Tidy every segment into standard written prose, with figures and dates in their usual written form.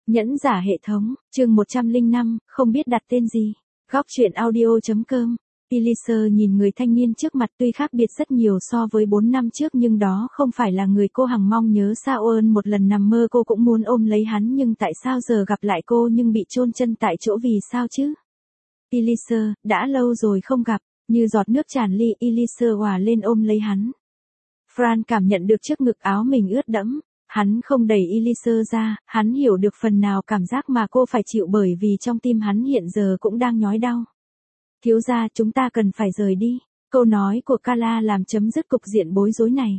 Nhẫn giả hệ thống, chương 105, không biết đặt tên gì. Góc truyện audio.com. Elisa nhìn người thanh niên trước mặt tuy khác biệt rất nhiều so với 4 năm trước nhưng đó không phải là người cô hằng mong nhớ sao ơn một lần nằm mơ cô cũng muốn ôm lấy hắn nhưng tại sao giờ gặp lại cô nhưng bị chôn chân tại chỗ vì sao chứ? Elisa, đã lâu rồi không gặp, như giọt nước tràn ly Elisa hòa lên ôm lấy hắn. Fran cảm nhận được chiếc ngực áo mình ướt đẫm. Hắn không đẩy Elisa ra, hắn hiểu được phần nào cảm giác mà cô phải chịu bởi vì trong tim hắn hiện giờ cũng đang nhói đau. Thiếu gia, chúng ta cần phải rời đi. Câu nói của Carla làm chấm dứt cục diện bối rối này.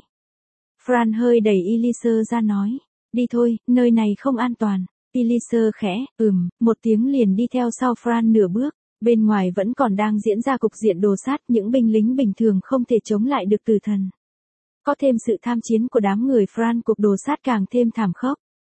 Fran hơi đẩy Elisa ra nói, đi thôi, nơi này không an toàn. Elisa khẽ, một tiếng liền đi theo sau Fran nửa bước. Bên ngoài vẫn còn đang diễn ra cục diện đồ sát, những binh lính bình thường không thể chống lại được tử thần. Có thêm sự tham chiến của đám người Fran, cuộc đồ sát càng thêm thảm khốc.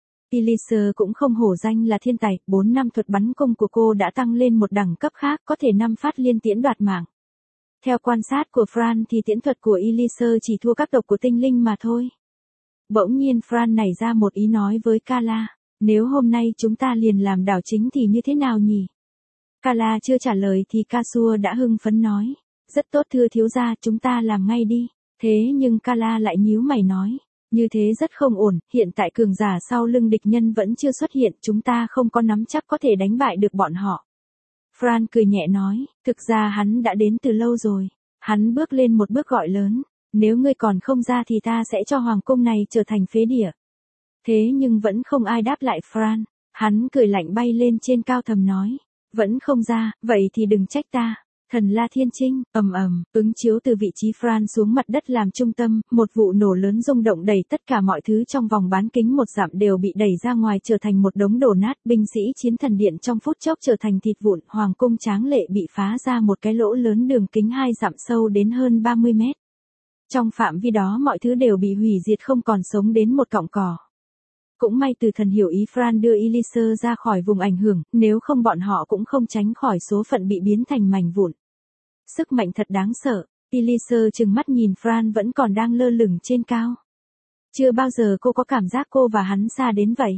Elisa cũng không hổ danh là thiên tài, 4 năm thuật bắn cung của cô đã tăng lên một đẳng cấp khác, có thể 5 phát liên tiễn đoạt mạng. Theo quan sát của Fran thì tiễn thuật của Elisa chỉ thua các độc của tinh linh mà thôi. Bỗng nhiên Fran nảy ra một ý nói với Carla, nếu hôm nay chúng ta liền làm đảo chính thì như thế nào nhỉ? Carla chưa trả lời thì Kasua đã hưng phấn nói, rất tốt thưa thiếu gia, chúng ta làm ngay đi. Thế nhưng Carla lại nhíu mày nói, như thế rất không ổn, hiện tại cường giả sau lưng địch nhân vẫn chưa xuất hiện, chúng ta không có nắm chắc có thể đánh bại được bọn họ. Fran cười nhẹ nói, thực ra hắn đã đến từ lâu rồi. Hắn bước lên một bước gọi lớn, nếu ngươi còn không ra thì ta sẽ cho hoàng cung này trở thành phế địa. Thế nhưng vẫn không ai đáp lại Fran, hắn cười lạnh bay lên trên cao thầm nói, vẫn không ra, vậy thì đừng trách ta. Thần La Thiên Trinh, ứng chiếu từ vị trí Fran xuống mặt đất làm trung tâm, một vụ nổ lớn rung động đầy tất cả mọi thứ trong vòng bán kính 1 dặm đều bị đẩy ra ngoài trở thành một đống đổ nát, binh sĩ chiến thần điện trong phút chốc trở thành thịt vụn, hoàng cung tráng lệ bị phá ra một cái lỗ lớn đường kính 2 dặm sâu đến hơn 30 mét. Trong phạm vi đó mọi thứ đều bị hủy diệt không còn sống đến một cọng cỏ. Cũng may tử thần hiểu ý Fran đưa Elisa ra khỏi vùng ảnh hưởng, nếu không bọn họ cũng không tránh khỏi số phận bị biến thành mảnh vụn. Sức mạnh thật đáng sợ, Elisa trừng mắt nhìn Fran vẫn còn đang lơ lửng trên cao. Chưa bao giờ cô có cảm giác cô và hắn xa đến vậy.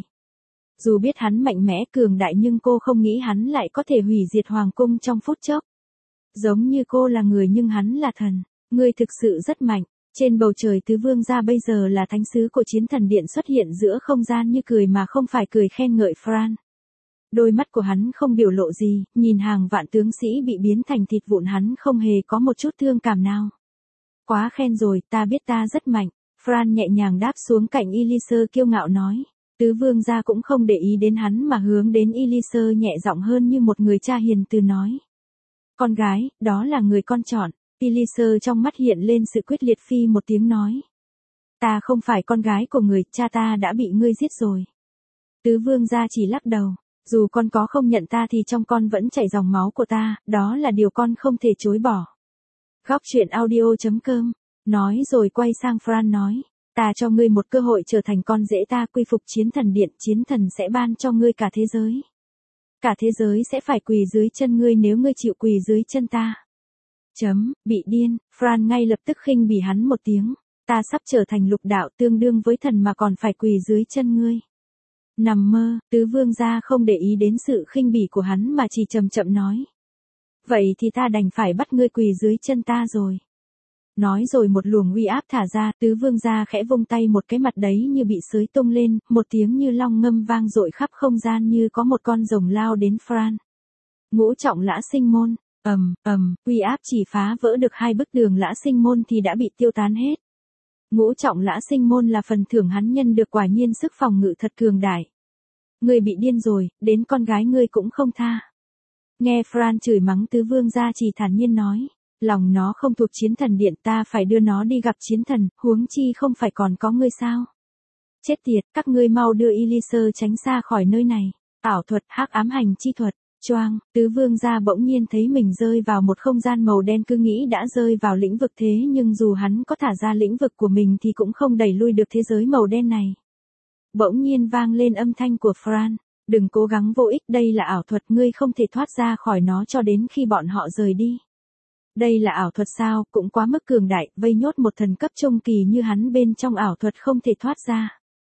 Dù biết hắn mạnh mẽ cường đại nhưng cô không nghĩ hắn lại có thể hủy diệt hoàng cung trong phút chốc. Giống như cô là người nhưng hắn là thần, ngươi thực sự rất mạnh. Trên bầu trời tứ vương gia bây giờ là thánh sứ của chiến thần điện xuất hiện giữa không gian như cười mà không phải cười khen ngợi Fran. Đôi mắt của hắn không biểu lộ gì, nhìn hàng vạn tướng sĩ bị biến thành thịt vụn hắn không hề có một chút thương cảm nào. Quá khen rồi, ta biết ta rất mạnh. Fran nhẹ nhàng đáp xuống cạnh Elisa kiêu ngạo nói. Tứ vương gia cũng không để ý đến hắn mà hướng đến Elisa nhẹ giọng hơn như một người cha hiền từ nói. Con gái, đó là người con chọn. Elisa trong mắt hiện lên sự quyết liệt phi một tiếng nói. Ta không phải con gái của người, cha ta đã bị ngươi giết rồi. Tứ vương gia chỉ lắc đầu. Dù con có không nhận ta thì trong con vẫn chảy dòng máu của ta, đó là điều con không thể chối bỏ. Góc truyện audio.com, nói rồi quay sang Fran nói, ta cho ngươi một cơ hội trở thành con rể ta quy phục chiến thần điện, chiến thần sẽ ban cho ngươi cả thế giới. Cả thế giới sẽ phải quỳ dưới chân ngươi nếu ngươi chịu quỳ dưới chân ta. Bị điên, Fran ngay lập tức khinh bỉ hắn một tiếng, ta sắp trở thành lục đạo tương đương với thần mà còn phải quỳ dưới chân ngươi. Nằm mơ, tứ vương gia không để ý đến sự khinh bỉ của hắn mà chỉ chậm chậm nói. Vậy thì ta đành phải bắt ngươi quỳ dưới chân ta rồi. Nói rồi một luồng uy áp thả ra, tứ vương gia khẽ vung tay một cái mặt đấy như bị sới tung lên, một tiếng như long ngâm vang dội khắp không gian như có một con rồng lao đến Fran. Ngũ trọng lã sinh môn, uy áp chỉ phá vỡ được 2 bức tường lã sinh môn thì đã bị tiêu tán hết. Ngũ trọng lã sinh môn là phần thưởng hắn nhân được, quả nhiên sức phòng ngự thật cường đại. Ngươi bị điên rồi, đến con gái ngươi cũng không tha. Nghe Fran chửi mắng tứ vương gia chỉ thản nhiên nói, lòng nó không thuộc chiến thần điện, ta phải đưa nó đi gặp chiến thần, huống chi không phải còn có ngươi sao. Chết tiệt, các ngươi mau đưa Elisa tránh xa khỏi nơi này. Ảo thuật, hắc ám hành chi thuật. Choang, tứ vương gia bỗng nhiên thấy mình rơi vào một không gian màu đen, cứ nghĩ đã rơi vào lĩnh vực thế nhưng dù hắn có thả ra lĩnh vực của mình thì cũng không đẩy lui được thế giới màu đen này. Bỗng nhiên vang lên âm thanh của Fran, đừng cố gắng vô ích, đây là ảo thuật, ngươi không thể thoát ra khỏi nó cho đến khi bọn họ rời đi. Đây là ảo thuật sao, cũng quá mức cường đại, vây nhốt một thần cấp trung kỳ như hắn bên trong ảo thuật không thể thoát ra.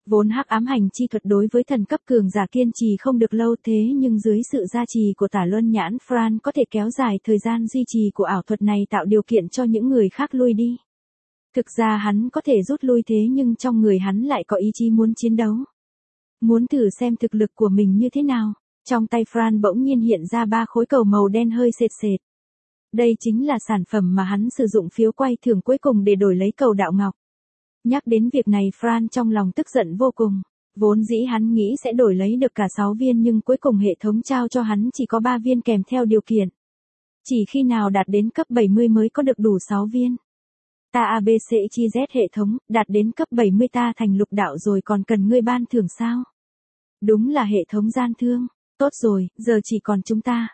Vốn hắc ám hành chi thuật đối với thần cấp cường giả kiên trì không được lâu thế nhưng dưới sự gia trì của tả luân nhãn Fran có thể kéo dài thời gian duy trì của ảo thuật này tạo điều kiện cho những người khác lui đi. Thực ra hắn có thể rút lui thế nhưng trong người hắn lại có ý chí muốn chiến đấu. Muốn thử xem thực lực của mình như thế nào. Trong tay Fran bỗng nhiên hiện ra 3 khối cầu màu đen hơi sệt sệt. Đây chính là sản phẩm mà hắn sử dụng phiếu quay thưởng cuối cùng để đổi lấy cầu đạo ngọc. Nhắc đến việc này Fran trong lòng tức giận vô cùng. Vốn dĩ hắn nghĩ sẽ đổi lấy được cả 6 viên nhưng cuối cùng hệ thống trao cho hắn chỉ có 3 viên kèm theo điều kiện. Chỉ khi nào đạt đến cấp 70 mới có được đủ 6 viên. Ta ABCXYZ hệ thống, đạt đến cấp 70 ta thành lục đạo rồi còn cần ngươi ban thưởng sao? Đúng là hệ thống gian thương. Tốt rồi, giờ chỉ còn chúng ta.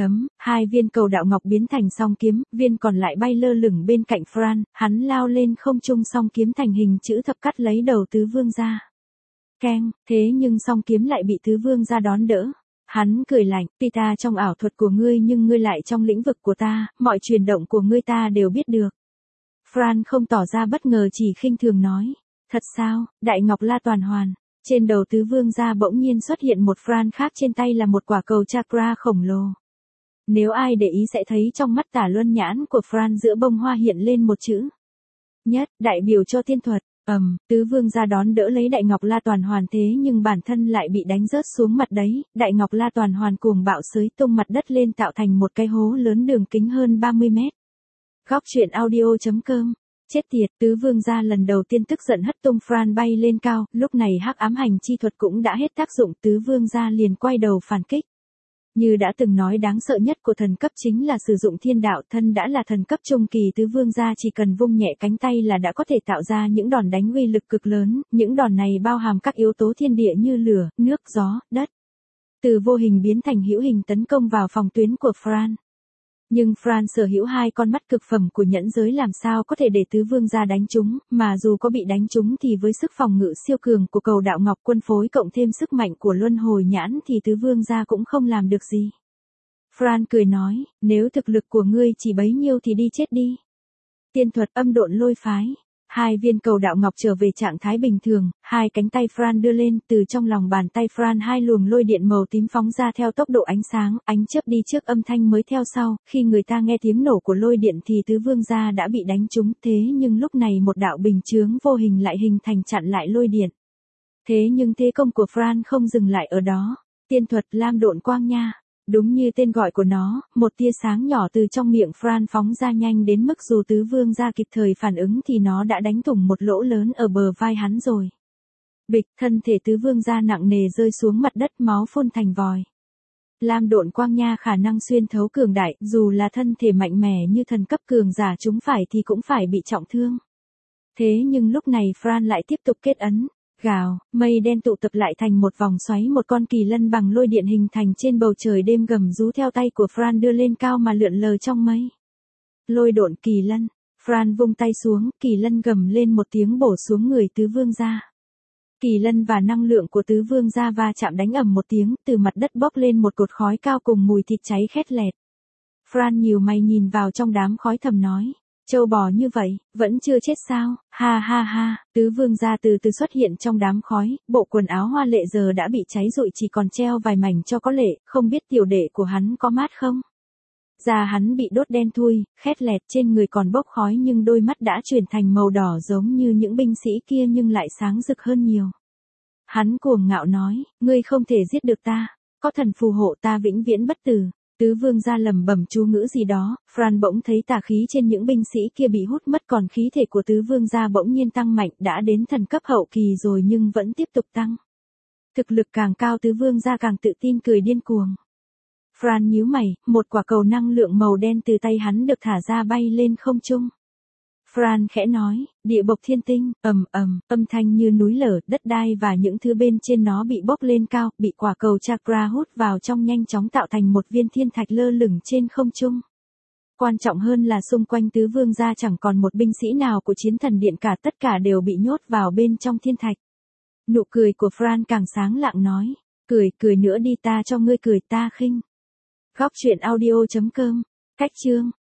2 viên cầu đạo ngọc biến thành song kiếm, viên còn lại bay lơ lửng bên cạnh Fran, hắn lao lên không trung song kiếm thành hình chữ thập cắt lấy đầu tứ vương ra. Keng, thế nhưng song kiếm lại bị tứ vương ra đón đỡ. Hắn cười lạnh, tuy ta trong ảo thuật của ngươi nhưng ngươi lại trong lĩnh vực của ta, mọi chuyển động của ngươi ta đều biết được. Fran không tỏ ra bất ngờ chỉ khinh thường nói. Thật sao, Đại Ngọc La toàn hoàn. Trên đầu tứ vương ra bỗng nhiên xuất hiện một Fran khác trên tay là một quả cầu chakra khổng lồ. Nếu ai để ý sẽ thấy trong mắt tả luân nhãn của Fran giữa bông hoa hiện lên một chữ. Nhất, đại biểu cho tiên thuật. Tứ vương ra đón đỡ lấy Đại Ngọc La toàn hoàn thế nhưng bản thân lại bị đánh rớt xuống mặt đấy. Đại Ngọc La toàn hoàn cuồng bạo xới tung mặt đất lên tạo thành một cái hố lớn đường kính hơn 30 mét. Góc truyện audio.com. Chết tiệt, tứ vương gia lần đầu tiên tức giận hất tung Fran bay lên cao, lúc này hắc ám hành chi thuật cũng đã hết tác dụng, tứ vương gia liền quay đầu phản kích. Như đã từng nói đáng sợ nhất của thần cấp chính là sử dụng thiên đạo, thân đã là thần cấp trung kỳ tứ vương gia chỉ cần vung nhẹ cánh tay là đã có thể tạo ra những đòn đánh uy lực cực lớn, những đòn này bao hàm các yếu tố thiên địa như lửa, nước, gió, đất. Từ vô hình biến thành hữu hình tấn công vào phòng tuyến của Fran. Nhưng Fran sở hữu 2 con mắt cực phẩm của nhẫn giới làm sao có thể để tứ vương gia đánh trúng, mà dù có bị đánh trúng thì với sức phòng ngự siêu cường của cầu đạo ngọc quân phối cộng thêm sức mạnh của luân hồi nhãn thì tứ vương gia cũng không làm được gì. Fran cười nói, nếu thực lực của ngươi chỉ bấy nhiêu thì đi chết đi. Tiên thuật âm độn lôi phái. 2 viên cầu đạo ngọc trở về trạng thái bình thường, 2 cánh tay Fran đưa lên, từ trong lòng bàn tay Fran 2 luồng lôi điện màu tím phóng ra theo tốc độ ánh sáng, ánh chớp đi trước âm thanh mới theo sau, khi người ta nghe tiếng nổ của lôi điện thì tứ vương gia đã bị đánh trúng, thế nhưng lúc này một đạo bình chướng vô hình lại hình thành chặn lại lôi điện. Thế nhưng thế công của Fran không dừng lại ở đó, tiên thuật lam độn quang nha. Đúng như tên gọi của nó, một tia sáng nhỏ từ trong miệng Fran phóng ra nhanh đến mức dù tứ vương gia kịp thời phản ứng thì nó đã đánh thủng một lỗ lớn ở bờ vai hắn rồi. Bịch, thân thể tứ vương gia nặng nề rơi xuống mặt đất, máu phun thành vòi. Lam độn quang nha khả năng xuyên thấu cường đại, dù là thân thể mạnh mẽ như thần cấp cường giả chúng phải thì cũng phải bị trọng thương. Thế nhưng lúc này Fran lại tiếp tục kết ấn. Gào, mây đen tụ tập lại thành một vòng xoáy, một con kỳ lân bằng lôi điện hình thành trên bầu trời đêm gầm rú theo tay của Fran đưa lên cao mà lượn lờ trong mây. Lôi độn kỳ lân, Fran vung tay xuống, kỳ lân gầm lên một tiếng bổ xuống người tứ vương gia. Kỳ lân và năng lượng của tứ vương gia va chạm đánh ầm một tiếng, từ mặt đất bốc lên một cột khói cao cùng mùi thịt cháy khét lẹt. Fran nhíu mày nhìn vào trong đám khói thầm nói. Châu bò như vậy, vẫn chưa chết sao, ha ha ha, tứ vương gia từ từ xuất hiện trong đám khói, bộ quần áo hoa lệ giờ đã bị cháy rụi chỉ còn treo vài mảnh cho có lệ, không biết tiểu đệ của hắn có mát không? Da hắn bị đốt đen thui, khét lẹt, trên người còn bốc khói nhưng đôi mắt đã chuyển thành màu đỏ giống như những binh sĩ kia nhưng lại sáng rực hơn nhiều. Hắn cuồng ngạo nói, ngươi không thể giết được ta, có thần phù hộ ta vĩnh viễn bất tử. Tứ vương gia lẩm bẩm chú ngữ gì đó, Fran bỗng thấy tà khí trên những binh sĩ kia bị hút mất còn khí thể của tứ vương gia bỗng nhiên tăng mạnh, đã đến thần cấp hậu kỳ rồi nhưng vẫn tiếp tục tăng. Thực lực càng cao tứ vương gia càng tự tin cười điên cuồng. Fran nhíu mày, một quả cầu năng lượng màu đen từ tay hắn được thả ra bay lên không trung. Fran khẽ nói, địa bộc thiên tinh, âm thanh như núi lở, đất đai và những thứ bên trên nó bị bốc lên cao, bị quả cầu chakra hút vào trong nhanh chóng tạo thành một viên thiên thạch lơ lửng trên không trung. Quan trọng hơn là xung quanh tứ vương gia chẳng còn một binh sĩ nào của chiến thần điện cả, tất cả đều bị nhốt vào bên trong thiên thạch. Nụ cười của Fran càng sáng lạng nói, cười nữa đi ta cho ngươi cười ta khinh. Góc truyện audio.com, cách chương.